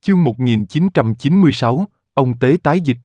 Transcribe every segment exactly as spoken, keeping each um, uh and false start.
Chương một nghìn chín trăm chín mươi sáu, ông Tế tái dịch.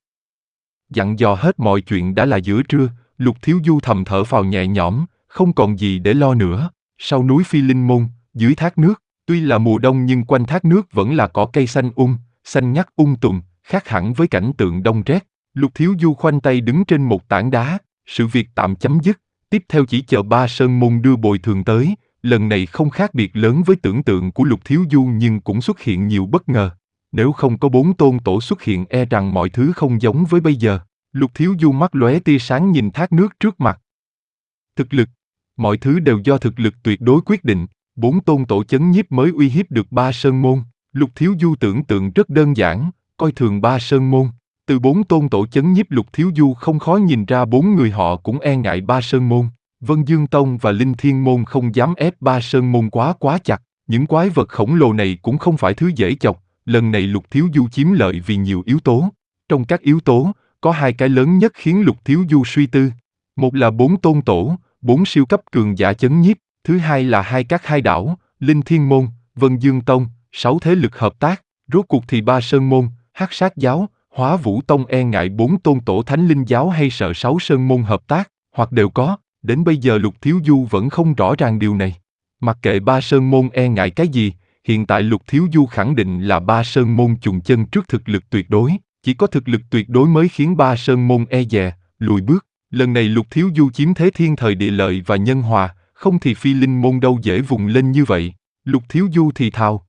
Dặn dò hết mọi chuyện đã là giữa trưa, Lục Thiếu Du thầm thở phào nhẹ nhõm, không còn gì để lo nữa. Sau núi Phi Linh Môn, dưới thác nước, tuy là mùa đông nhưng quanh thác nước vẫn là cỏ cây xanh um, xanh ngắt um tùm, khác hẳn với cảnh tượng đông rét. Lục Thiếu Du khoanh tay đứng trên một tảng đá, sự việc tạm chấm dứt, tiếp theo chỉ chờ Ba Sơn Môn đưa bồi thường tới. Lần này không khác biệt lớn với tưởng tượng của Lục Thiếu Du nhưng cũng xuất hiện nhiều bất ngờ. Nếu không có bốn tôn tổ xuất hiện e rằng mọi thứ không giống với bây giờ. Lục Thiếu Du mắt lóe tia sáng nhìn thác nước trước mặt. Thực lực. Mọi thứ đều do thực lực tuyệt đối quyết định. Bốn tôn tổ chấn nhiếp mới uy hiếp được Ba Sơn Môn. Lục Thiếu Du tưởng tượng rất đơn giản, coi thường Ba Sơn Môn. Từ bốn tôn tổ chấn nhiếp Lục Thiếu Du không khó nhìn ra bốn người họ cũng e ngại Ba Sơn Môn. Vân Dương Tông và Linh Thiên Môn không dám ép Ba Sơn Môn quá quá chặt. Những quái vật khổng lồ này cũng không phải thứ dễ chọc. Lần này Lục Thiếu Du chiếm lợi vì nhiều yếu tố. Trong các yếu tố, có hai cái lớn nhất khiến Lục Thiếu Du suy tư. Một là bốn tôn tổ, bốn siêu cấp cường giả chấn nhiếp. Thứ hai là hai các hai đảo, Linh Thiên Môn, Vân Dương Tông, sáu thế lực hợp tác. Rốt cuộc thì Ba Sơn Môn, Hắc Sát Giáo, Hóa Vũ Tông e ngại bốn tôn tổ Thánh Linh Giáo hay sợ sáu Sơn Môn hợp tác, hoặc đều có. Đến bây giờ Lục Thiếu Du vẫn không rõ ràng điều này. Mặc kệ Ba Sơn Môn e ngại cái gì, hiện tại Lục Thiếu Du khẳng định là Ba Sơn Môn chùng chân trước thực lực tuyệt đối. Chỉ có thực lực tuyệt đối mới khiến Ba Sơn Môn e dè, lùi bước. Lần này Lục Thiếu Du chiếm thế thiên thời địa lợi và nhân hòa, không thì Phi Linh Môn đâu dễ vùng lên như vậy. Lục Thiếu Du thì thào.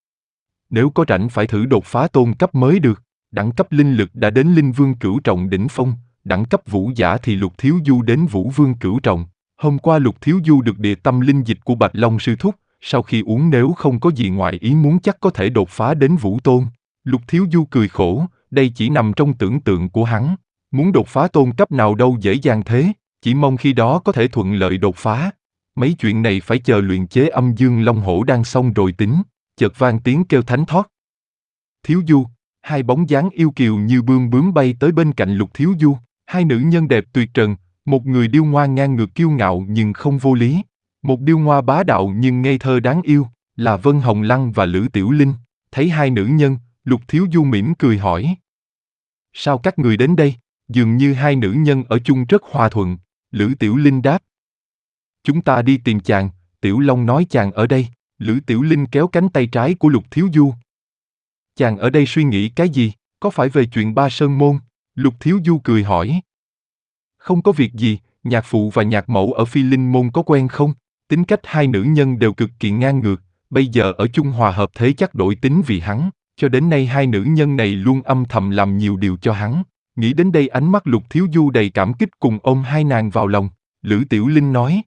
Nếu có rảnh phải thử đột phá tôn cấp mới được. Đẳng cấp linh lực đã đến Linh Vương Cửu Trọng đỉnh phong, đẳng cấp vũ giả thì Lục Thiếu Du đến Vũ Vương Cửu Trọng. Hôm qua Lục Thiếu Du được địa tâm linh dịch của Bạch Long sư thúc, sau khi uống nếu không có gì ngoài ý muốn chắc có thể đột phá đến Vũ Tôn. Lục Thiếu Du cười khổ, đây chỉ nằm trong tưởng tượng của hắn. Muốn đột phá tôn cấp nào đâu dễ dàng thế, chỉ mong khi đó có thể thuận lợi đột phá. Mấy chuyện này phải chờ luyện chế âm dương long hổ đan xong rồi tính. Chợt vang tiếng kêu thánh thoát. Thiếu Du. Hai bóng dáng yêu kiều như bươm bướm bay tới bên cạnh Lục Thiếu Du. Hai nữ nhân đẹp tuyệt trần, một người điêu ngoa ngang ngược kiêu ngạo nhưng không vô lý. Một điêu ngoa bá đạo nhưng ngây thơ đáng yêu, là Vân Hồng Lăng và Lữ Tiểu Linh. Thấy hai nữ nhân, Lục Thiếu Du mỉm cười hỏi. Sao các người đến đây? Dường như hai nữ nhân ở chung rất hòa thuận. Lữ Tiểu Linh đáp. Chúng ta đi tìm chàng, Tiểu Long nói chàng ở đây. Lữ Tiểu Linh kéo cánh tay trái của Lục Thiếu Du. Chàng ở đây suy nghĩ cái gì? Có phải về chuyện Ba Sơn Môn? Lục Thiếu Du cười hỏi. Không có việc gì, nhạc phụ và nhạc mẫu ở Phi Linh Môn có quen không? Tính cách hai nữ nhân đều cực kỳ ngang ngược, bây giờ ở chung hòa hợp thế chắc đổi tính vì hắn. Cho đến nay hai nữ nhân này luôn âm thầm làm nhiều điều cho hắn. Nghĩ đến đây ánh mắt Lục Thiếu Du đầy cảm kích cùng ôm hai nàng vào lòng. Lữ Tiểu Linh nói.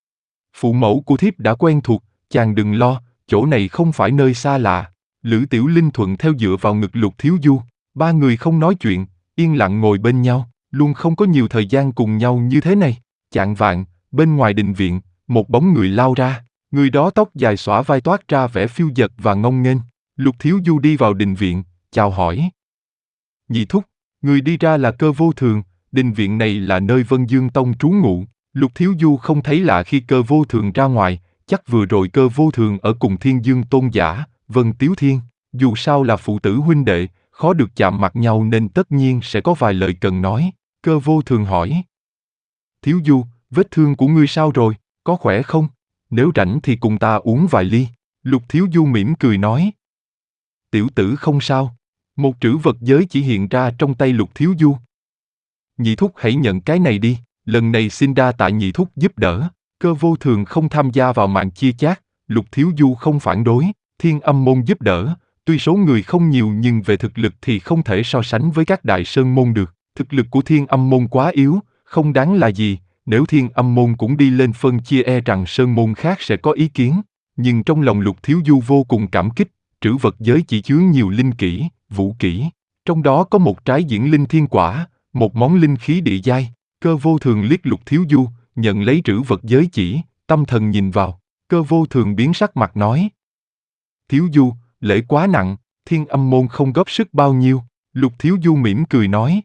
Phụ mẫu của thiếp đã quen thuộc, chàng đừng lo, chỗ này không phải nơi xa lạ. Lữ Tiểu Linh thuận theo dựa vào ngực Lục Thiếu Du. Ba người không nói chuyện, yên lặng ngồi bên nhau, luôn không có nhiều thời gian cùng nhau như thế này. Chạng vạng, bên ngoài đình viện, một bóng người lao ra. Người đó tóc dài xõa vai toát ra vẻ phiêu dật và ngông nghênh. Lục Thiếu Du đi vào đình viện, chào hỏi. Nhị thúc, người đi ra là Cơ Vô Thường, đình viện này là nơi Vân Dương Tông trú ngụ. Lục Thiếu Du không thấy lạ khi Cơ Vô Thường ra ngoài, chắc vừa rồi Cơ Vô Thường ở cùng Thiên Dương Tôn giả, Vân Tiếu Thiên. Dù sao là phụ tử huynh đệ, khó được chạm mặt nhau nên tất nhiên sẽ có vài lời cần nói. Cơ Vô Thường hỏi. Thiếu Du, vết thương của ngươi sao rồi, có khỏe không? Nếu rảnh thì cùng ta uống vài ly. Lục Thiếu Du mỉm cười nói. Tiểu tử không sao. Một trữ vật giới chỉ hiện ra trong tay Lục Thiếu Du. Nhị thúc hãy nhận cái này đi, lần này xin đa tạ nhị thúc giúp đỡ. Cơ Vô Thường không tham gia vào màn chia chác, Lục Thiếu Du không phản đối. Thiên Âm Môn giúp đỡ, tuy số người không nhiều nhưng về thực lực thì không thể so sánh với các đại sơn môn được. Thực lực của Thiên Âm Môn quá yếu, không đáng là gì. Nếu Thiên Âm Môn cũng đi lên phân chia e rằng sơn môn khác sẽ có ý kiến. Nhưng trong lòng Lục Thiếu Du vô cùng cảm kích, trữ vật giới chỉ chứa nhiều linh kỹ, vũ kỹ. Trong đó có một trái diễn linh thiên quả, một món linh khí địa giai. Cơ Vô Thường liếc Lục Thiếu Du, nhận lấy trữ vật giới chỉ, tâm thần nhìn vào. Cơ Vô Thường biến sắc mặt nói. Thiếu Du, lễ quá nặng, Thiên Âm Môn không góp sức bao nhiêu. Lục Thiếu Du mỉm cười nói.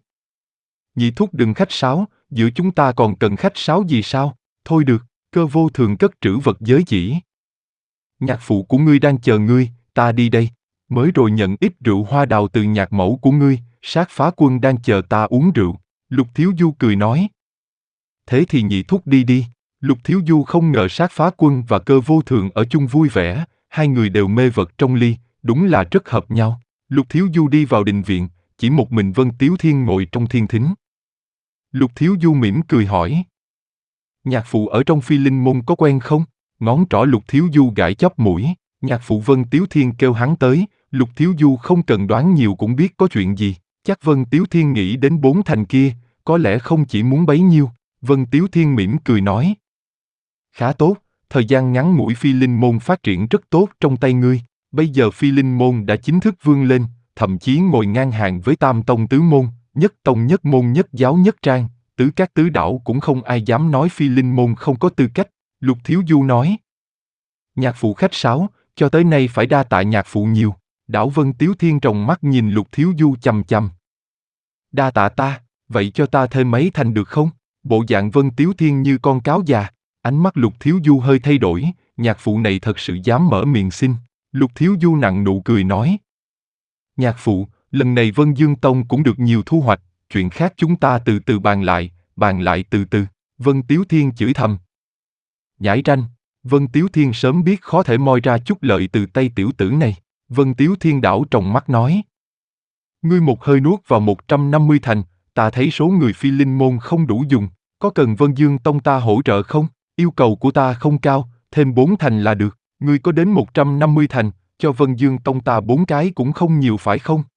Nhị thúc đừng khách sáo, giữa chúng ta còn cần khách sáo gì sao? Thôi được, Cơ Vô Thường cất trữ vật giới chỉ. Nhạc phụ của ngươi đang chờ ngươi, ta đi đây. mới rồi nhận ít rượu hoa đào từ nhạc mẫu của ngươi, sát phá quân đang chờ ta uống rượu. Lục Thiếu Du cười nói. Thế thì nhị thúc đi đi. Lục Thiếu Du không ngờ sát phá quân và Cơ Vô Thượng ở chung vui vẻ, hai người đều mê vật trong ly, đúng là rất hợp nhau. Lục Thiếu Du đi vào đình viện, chỉ một mình Vân Tiếu Thiên ngồi trong thiên thính. Lục Thiếu Du mỉm cười hỏi. Nhạc phụ ở trong Phi Linh Môn có quen không? Ngón trỏ Lục Thiếu Du gãi chóp mũi, nhạc phụ Vân Tiếu Thiên kêu hắn tới, Lục Thiếu Du không cần đoán nhiều cũng biết có chuyện gì. Chắc Vân Tiếu Thiên nghĩ đến bốn thành kia, có lẽ không chỉ muốn bấy nhiêu. Vân Tiếu Thiên mỉm cười nói. Khá tốt, thời gian ngắn ngủi Phi Linh Môn phát triển rất tốt trong tay ngươi. Bây giờ Phi Linh Môn đã chính thức vươn lên, thậm chí ngồi ngang hàng với Tam Tông Tứ Môn, Nhất Tông Nhất Môn Nhất Giáo Nhất Trang, Tứ Các Tứ Đảo cũng không ai dám nói Phi Linh Môn không có tư cách. Lục Thiếu Du nói. Nhạc phụ khách sáo, cho tới nay phải đa tạ nhạc phụ nhiều. Đảo Vân Tiếu Thiên tròng mắt nhìn Lục Thiếu Du chằm chằm. Đa tạ ta, vậy cho ta thêm mấy thành được không? Bộ dạng Vân Tiếu Thiên như con cáo già. Ánh mắt Lục Thiếu Du hơi thay đổi, nhạc phụ này thật sự dám mở miệng xin. Lục Thiếu Du nặng nụ cười nói. Nhạc phụ, lần này Vân Dương Tông cũng được nhiều thu hoạch, chuyện khác chúng ta từ từ bàn lại, bàn lại từ từ. Vân Tiếu Thiên chửi thầm. Nhãi ranh, Vân Tiếu Thiên sớm biết khó thể moi ra chút lợi từ tay tiểu tử này. Vân Tiếu Thiên đảo tròng mắt nói. Ngươi một hơi nuốt vào một trăm năm mươi thành, ta thấy số người Phi Linh Môn không đủ dùng, có cần Vân Dương Tông ta hỗ trợ không? Yêu cầu của ta không cao, thêm bốn thành là được, ngươi có đến một trăm năm mươi thành, cho Vân Dương Tông ta bốn cái cũng không nhiều phải không?